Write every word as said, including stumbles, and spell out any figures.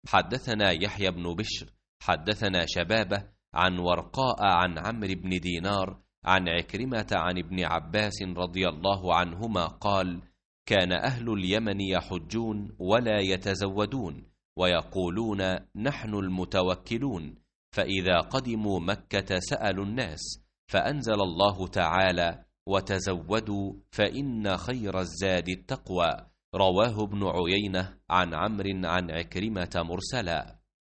حدثنا يحيى بن بشر حدثنا شبابة عن ورقاء عن عمرو بن دينار عن عكرمة عن ابن عباس رضي الله عنهما قال: كان أهل اليمن يحجون ولا يتزودون ويقولون نحن المتوكلون، فإذا قدموا مكة سألوا الناس، فأنزل الله تعالى: وتزودوا فإن خير الزاد التقوى. رواه ابن عيينة عن عمرو عن عكرمة مرسلا.